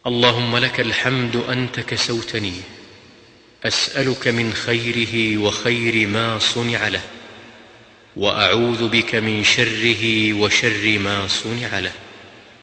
اللهم لك الحمد أنت كسوتني، أسألك من خيره وخير ما صنع له، وأعوذ بك من شره وشر ما صنع له.